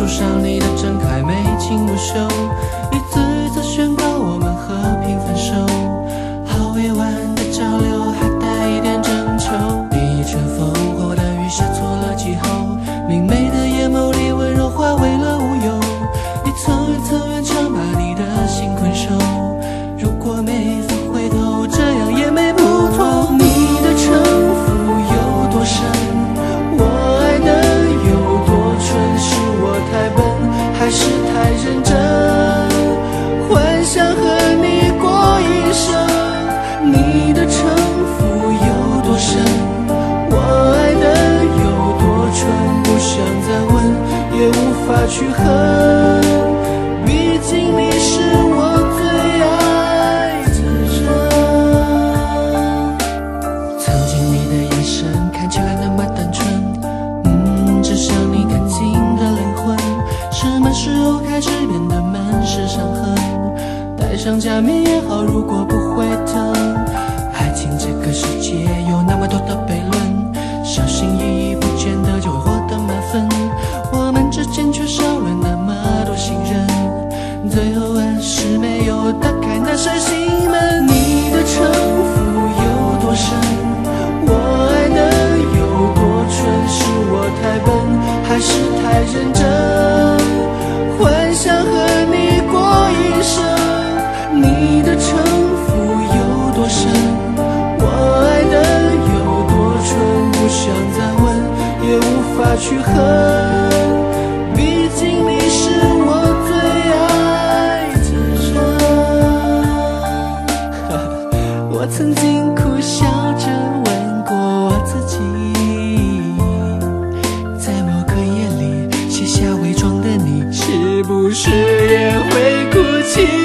书上你的真还没情不休，一次一次宣告我们和平分手。好委婉的交流，还带一点征求。你一阵烽火的雨下错了气候，明媚的眼眸里温柔化为了无忧。一层一层勉强把你的心困守，如果没法回头，这样也没不妥。你的城府有多深，我爱的有多蠢，是我太笨，还是太认真？幻想和你过一生，你的城府有多深，我爱的有多蠢，不想再问，也无法去恨，毕竟你是我最爱的人。曾经你的眼神看起来那么单纯，只像你干净的灵魂，什么时候开始变得满是伤痕？戴上假面也好，如果不会疼。爱情这个世界有那么多的悖论，小心翼翼不见得就会获得满分，我们之间却少了那么多信任，最后还是没有打开那扇心门。你的城府有多深，我爱的有多蠢，是我太笨，还是太认真？幻想和你过一生，你的城府有多深，我爱的有多蠢，不想再问，也无法去恨，毕竟你是我最爱的人。我曾经苦笑着问过我自己，在某个夜里写下伪装的你，是不是也会哭泣？